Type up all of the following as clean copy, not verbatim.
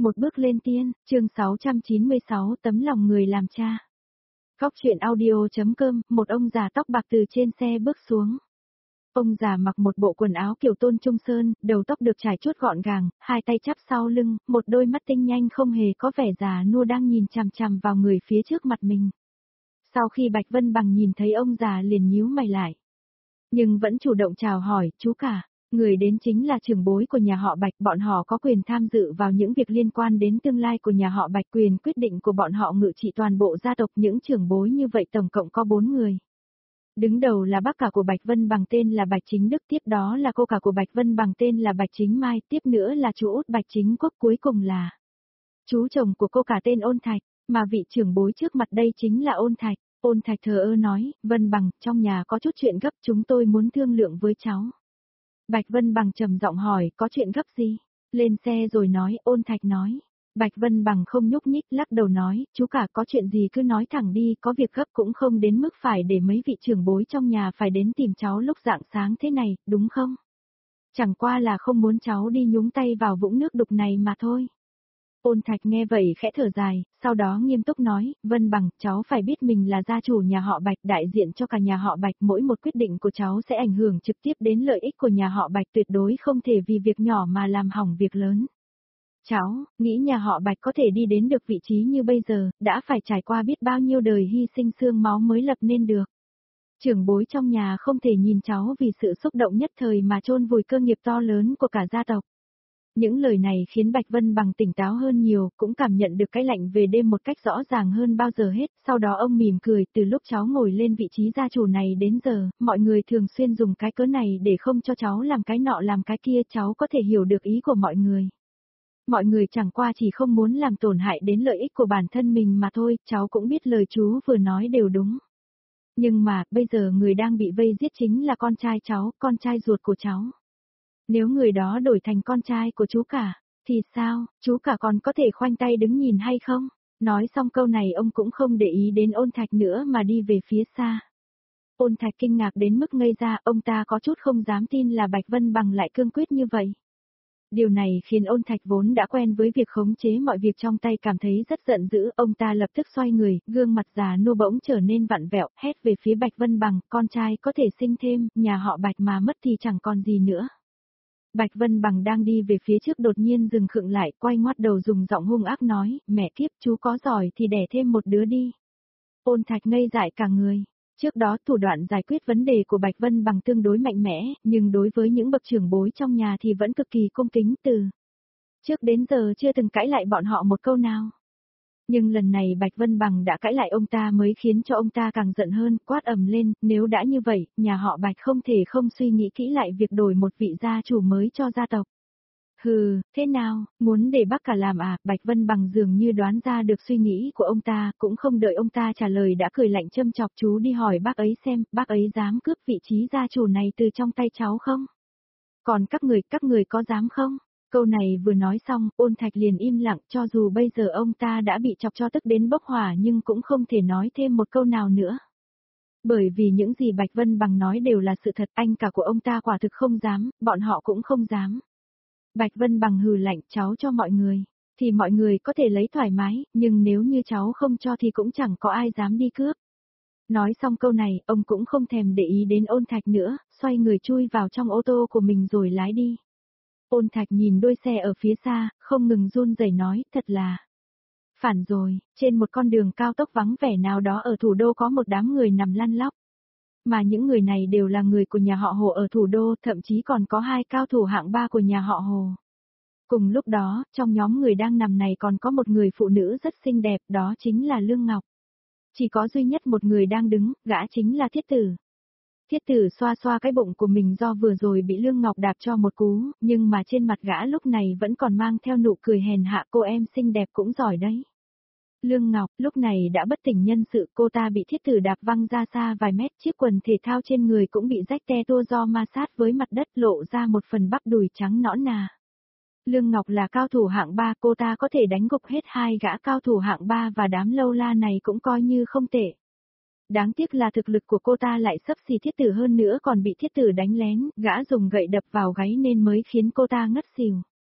Một bước lên tiên, chương 696 tấm lòng người làm cha. Cóc truyện audio.com, một ông già tóc bạc từ trên xe bước xuống. Ông già mặc một bộ quần áo kiểu Tôn Trung Sơn, đầu tóc được trải chuốt gọn gàng, hai tay chắp sau lưng, một đôi mắt tinh nhanh không hề có vẻ già nua đang nhìn chằm chằm vào người phía trước mặt mình. Sau khi Bạch Vân Bằng nhìn thấy ông già liền nhíu mày lại. Nhưng vẫn chủ động chào hỏi, chú cả. Người đến chính là trưởng bối của nhà họ Bạch, bọn họ có quyền tham dự vào những việc liên quan đến tương lai của nhà họ Bạch, quyền quyết định của bọn họ ngự trị toàn bộ gia tộc. Những trưởng bối như vậy tổng cộng có 4 người. Đứng đầu là bác cả của Bạch Vân Bằng tên là Bạch Chính Đức, tiếp đó là cô cả của Bạch Vân Bằng tên là Bạch Chính Mai, tiếp nữa là chú út Bạch Chính Quốc, cuối cùng là chú chồng của cô cả tên Ôn Thạch, mà vị trưởng bối trước mặt đây chính là Ôn Thạch. Ôn Thạch thờ ơ nói, Vân Bằng, trong nhà có chút chuyện gấp, chúng tôi muốn thương lượng với cháu. Bạch Vân Bằng trầm giọng hỏi, có chuyện gấp gì? Lên xe rồi nói, Ôn Thạch nói. Bạch Vân Bằng không nhúc nhích, lắc đầu nói, chú cả có chuyện gì cứ nói thẳng đi, có việc gấp cũng không đến mức phải để mấy vị trưởng bối trong nhà phải đến tìm cháu lúc rạng sáng thế này, đúng không? Chẳng qua là không muốn cháu đi nhúng tay vào vũng nước đục này mà thôi. Ôn Thạch nghe vậy khẽ thở dài, sau đó nghiêm túc nói, Vân Bằng, cháu phải biết mình là gia chủ nhà họ Bạch, đại diện cho cả nhà họ Bạch, mỗi một quyết định của cháu sẽ ảnh hưởng trực tiếp đến lợi ích của nhà họ Bạch, tuyệt đối không thể vì việc nhỏ mà làm hỏng việc lớn. Cháu, nghĩ nhà họ Bạch có thể đi đến được vị trí như bây giờ, đã phải trải qua biết bao nhiêu đời hy sinh xương máu mới lập nên được. Trưởng bối trong nhà không thể nhìn cháu vì sự xúc động nhất thời mà chôn vùi cơ nghiệp to lớn của cả gia tộc. Những lời này khiến Bạch Vân Bằng tỉnh táo hơn nhiều, cũng cảm nhận được cái lạnh về đêm một cách rõ ràng hơn bao giờ hết. Sau đó ông mỉm cười, từ lúc cháu ngồi lên vị trí gia chủ này đến giờ, mọi người thường xuyên dùng cái cớ này để không cho cháu làm cái nọ làm cái kia, cháu có thể hiểu được ý của mọi người. Mọi người chẳng qua chỉ không muốn làm tổn hại đến lợi ích của bản thân mình mà thôi, cháu cũng biết lời chú vừa nói đều đúng. Nhưng mà, bây giờ người đang bị vây giết chính là con trai cháu, con trai ruột của cháu. Nếu người đó đổi thành con trai của chú cả, thì sao, chú cả còn có thể khoanh tay đứng nhìn hay không? Nói xong câu này ông cũng không để ý đến Ôn Thạch nữa mà đi về phía xa. Ôn Thạch kinh ngạc đến mức ngây ra, ông ta có chút không dám tin là Bạch Vân Bằng lại cương quyết như vậy. Điều này khiến Ôn Thạch vốn đã quen với việc khống chế mọi việc trong tay cảm thấy rất giận dữ, ông ta lập tức xoay người, gương mặt già nua bỗng trở nên vặn vẹo, hét về phía Bạch Vân Bằng, con trai có thể sinh thêm, nhà họ Bạch mà mất thì chẳng còn gì nữa. Bạch Vân Bằng đang đi về phía trước đột nhiên dừng khựng lại, quay ngoắt đầu dùng giọng hung ác nói, mẹ kiếp, chú có giỏi thì đẻ thêm một đứa đi. Ôn Thạch ngây dại cả người. Trước đó thủ đoạn giải quyết vấn đề của Bạch Vân Bằng tương đối mạnh mẽ, nhưng đối với những bậc trưởng bối trong nhà thì vẫn cực kỳ cung kính, từ trước đến giờ chưa từng cãi lại bọn họ một câu nào. Nhưng lần này Bạch Vân Bằng đã cãi lại ông ta mới khiến cho ông ta càng giận hơn, quát ầm lên, nếu đã như vậy, nhà họ Bạch không thể không suy nghĩ kỹ lại việc đổi một vị gia chủ mới cho gia tộc. Hừ, thế nào, muốn để bác cả làm à? Bạch Vân Bằng dường như đoán ra được suy nghĩ của ông ta, cũng không đợi ông ta trả lời đã cười lạnh châm chọc, chú đi hỏi bác ấy xem, bác ấy dám cướp vị trí gia chủ này từ trong tay cháu không? Còn các người có dám không? Câu này vừa nói xong, Ôn Thạch liền im lặng, cho dù bây giờ ông ta đã bị chọc cho tức đến bốc hỏa nhưng cũng không thể nói thêm một câu nào nữa. Bởi vì những gì Bạch Vân Bằng nói đều là sự thật, anh cả của ông ta quả thực không dám, bọn họ cũng không dám. Bạch Vân Bằng hừ lạnh, cháu cho mọi người, thì mọi người có thể lấy thoải mái, nhưng nếu như cháu không cho thì cũng chẳng có ai dám đi cướp. Nói xong câu này, ông cũng không thèm để ý đến Ôn Thạch nữa, xoay người chui vào trong ô tô của mình rồi lái đi. Ôn Thạch nhìn đôi xe ở phía xa, không ngừng run rẩy nói, thật là phản rồi, trên một con đường cao tốc vắng vẻ nào đó ở thủ đô có một đám người nằm lăn lóc. Mà những người này đều là người của nhà họ Hồ ở thủ đô, thậm chí còn có 2 cao thủ hạng 3 của nhà họ Hồ. Cùng lúc đó, trong nhóm người đang nằm này còn có một người phụ nữ rất xinh đẹp, đó chính là Lương Ngọc. Chỉ có duy nhất một người đang đứng, gã chính là Thiết Tử. Thiết Tử xoa xoa cái bụng của mình do vừa rồi bị Lương Ngọc đạp cho một cú, nhưng mà trên mặt gã lúc này vẫn còn mang theo nụ cười hèn hạ, cô em xinh đẹp cũng giỏi đấy. Lương Ngọc lúc này đã bất tỉnh nhân sự, cô ta bị Thiết Tử đạp văng ra xa vài mét, chiếc quần thể thao trên người cũng bị rách te tua do ma sát với mặt đất, lộ ra một phần bắp đùi trắng nõn nà. Lương Ngọc là cao thủ hạng 3, cô ta có thể đánh gục hết 2 gã cao thủ hạng 3 và đám lâu la này cũng coi như không tệ. Đáng tiếc là thực lực của cô ta lại xấp xì Thiết Tử hơn nữa, còn bị Thiết Tử đánh lén, gã dùng gậy đập vào gáy nên mới khiến cô ta ngất xỉu.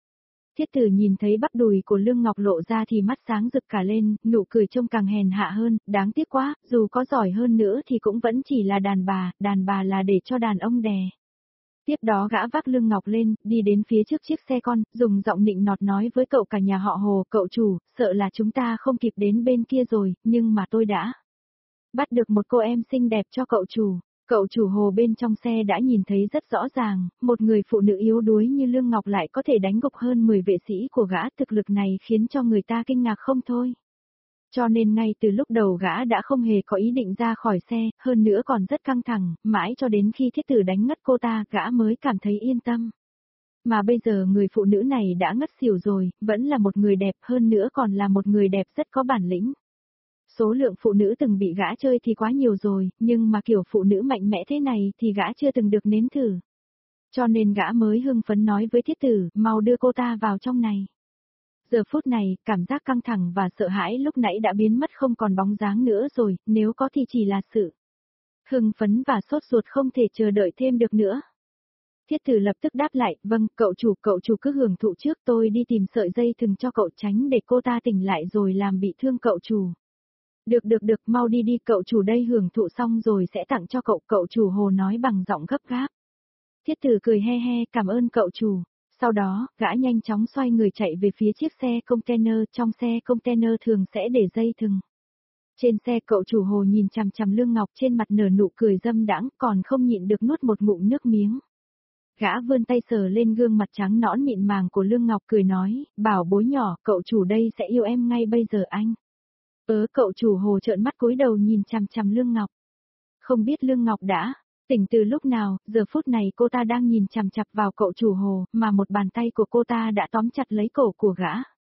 Thiết Tử nhìn thấy bắp đùi của Lương Ngọc lộ ra thì mắt sáng rực cả lên, nụ cười trông càng hèn hạ hơn, đáng tiếc quá, dù có giỏi hơn nữa thì cũng vẫn chỉ là đàn bà là để cho đàn ông đè. Tiếp đó gã vác Lương Ngọc lên, đi đến phía trước chiếc xe con, dùng giọng nịnh nọt nói với cậu cả nhà họ Hồ, cậu chủ, sợ là chúng ta không kịp đến bên kia rồi, nhưng mà tôi đã bắt được một cô em xinh đẹp cho cậu chủ. Cậu chủ Hồ bên trong xe đã nhìn thấy rất rõ ràng, một người phụ nữ yếu đuối như Lương Ngọc lại có thể đánh gục hơn 10 vệ sĩ của gã, thực lực này khiến cho người ta kinh ngạc không thôi. Cho nên ngay từ lúc đầu gã đã không hề có ý định ra khỏi xe, hơn nữa còn rất căng thẳng, mãi cho đến khi Thiết Tử đánh ngất cô ta, gã mới cảm thấy yên tâm. Mà bây giờ người phụ nữ này đã ngất xỉu rồi, vẫn là một người đẹp, hơn nữa còn là một người đẹp rất có bản lĩnh. Số lượng phụ nữ từng bị gã chơi thì quá nhiều rồi, nhưng mà kiểu phụ nữ mạnh mẽ thế này thì gã chưa từng được nếm thử. Cho nên gã mới hưng phấn nói với Thiết Tử, mau đưa cô ta vào trong này. Giờ phút này, cảm giác căng thẳng và sợ hãi lúc nãy đã biến mất không còn bóng dáng nữa rồi, nếu có thì chỉ là sự hưng phấn và sốt ruột không thể chờ đợi thêm được nữa. Thiết Tử lập tức đáp lại, vâng, cậu chủ cứ hưởng thụ trước, tôi đi tìm sợi dây thừng cho cậu tránh để cô ta tỉnh lại rồi làm bị thương cậu chủ. Được, mau đi đi, cậu chủ đây hưởng thụ xong rồi sẽ tặng cho cậu chủ Hồ nói bằng giọng gấp gáp. Thiết Tử cười he he, cảm ơn cậu chủ. Sau đó, gã nhanh chóng xoay người chạy về phía chiếc xe container, trong xe container thường sẽ để dây thừng. Trên xe cậu chủ Hồ nhìn chằm chằm Lương Ngọc trên mặt nở nụ cười dâm đãng, còn không nhịn được nuốt một ngụm nước miếng. Gã vươn tay sờ lên gương mặt trắng nõn mịn màng của Lương Ngọc cười nói, bảo bối nhỏ, cậu chủ đây sẽ yêu em ngay bây giờ anh. Cậu chủ Hồ trợn mắt cúi đầu nhìn chằm chằm Lương Ngọc. Không biết Lương Ngọc đã tỉnh từ lúc nào, giờ phút này cô ta đang nhìn chằm chằm vào cậu chủ Hồ, mà một bàn tay của cô ta đã tóm chặt lấy cổ của gã.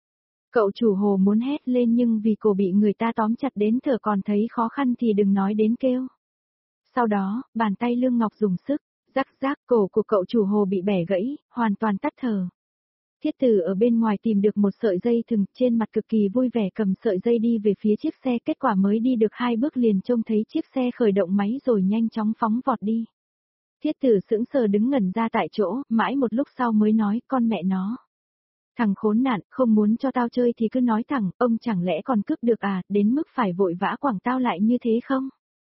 Cậu chủ Hồ muốn hét lên nhưng vì cổ bị người ta tóm chặt đến thở còn thấy khó khăn thì đừng nói đến kêu. Sau đó, bàn tay Lương Ngọc dùng sức, rắc cổ của cậu chủ Hồ bị bẻ gãy, hoàn toàn tắt thở. Thiết Tử ở bên ngoài tìm được một sợi dây thừng, trên mặt cực kỳ vui vẻ cầm sợi dây đi về phía chiếc xe, kết quả mới đi được 2 bước liền trông thấy chiếc xe khởi động máy rồi nhanh chóng phóng vọt đi. Thiết Tử sững sờ đứng ngẩn ra tại chỗ, mãi một lúc sau mới nói, con mẹ nó. Thằng khốn nạn, không muốn cho tao chơi thì cứ nói thẳng, ông chẳng lẽ còn cướp được à, đến mức phải vội vã quẳng tao lại như thế không?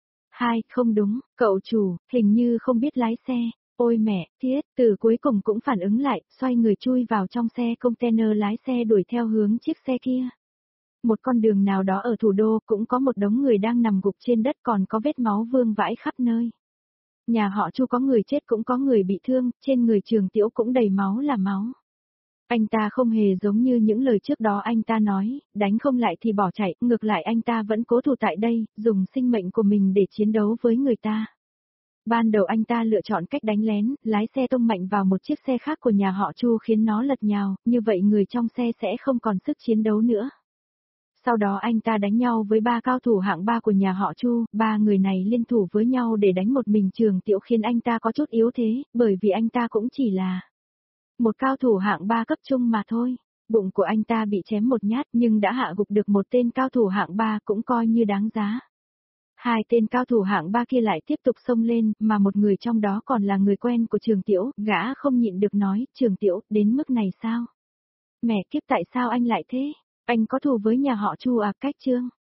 Không đúng, cậu chủ, hình như không biết lái xe. Ôi mẹ, Thiết Tử cuối cùng cũng phản ứng lại, xoay người chui vào trong xe container lái xe đuổi theo hướng chiếc xe kia. Một con đường nào đó ở thủ đô cũng có một đống người đang nằm gục trên đất còn có vết máu vương vãi khắp nơi. Nhà họ Chu có người chết cũng có người bị thương, trên người Trường Tiễu cũng đầy máu là máu. Anh ta không hề giống như những lời trước đó anh ta nói, đánh không lại thì bỏ chạy, ngược lại anh ta vẫn cố thủ tại đây, dùng sinh mệnh của mình để chiến đấu với người ta. Ban đầu anh ta lựa chọn cách đánh lén, lái xe tông mạnh vào một chiếc xe khác của nhà họ Chu khiến nó lật nhào, như vậy người trong xe sẽ không còn sức chiến đấu nữa. Sau đó anh ta đánh nhau với 3 cao thủ hạng 3 của nhà họ Chu, 3 người này liên thủ với nhau để đánh một mình Trường Tiễu khiến anh ta có chút yếu thế, bởi vì anh ta cũng chỉ là một cao thủ hạng 3 cấp trung mà thôi. Bụng của anh ta bị chém một nhát nhưng đã hạ gục được một tên cao thủ hạng 3 cũng coi như đáng giá. 2 tên cao thủ hạng 3 kia lại tiếp tục xông lên, mà một người trong đó còn là người quen của Trường Tiễu, gã không nhịn được nói, Trường Tiễu, đến mức này sao? Mẹ kiếp tại sao anh lại thế? Anh có thù với nhà họ Chu à, Cách Trương?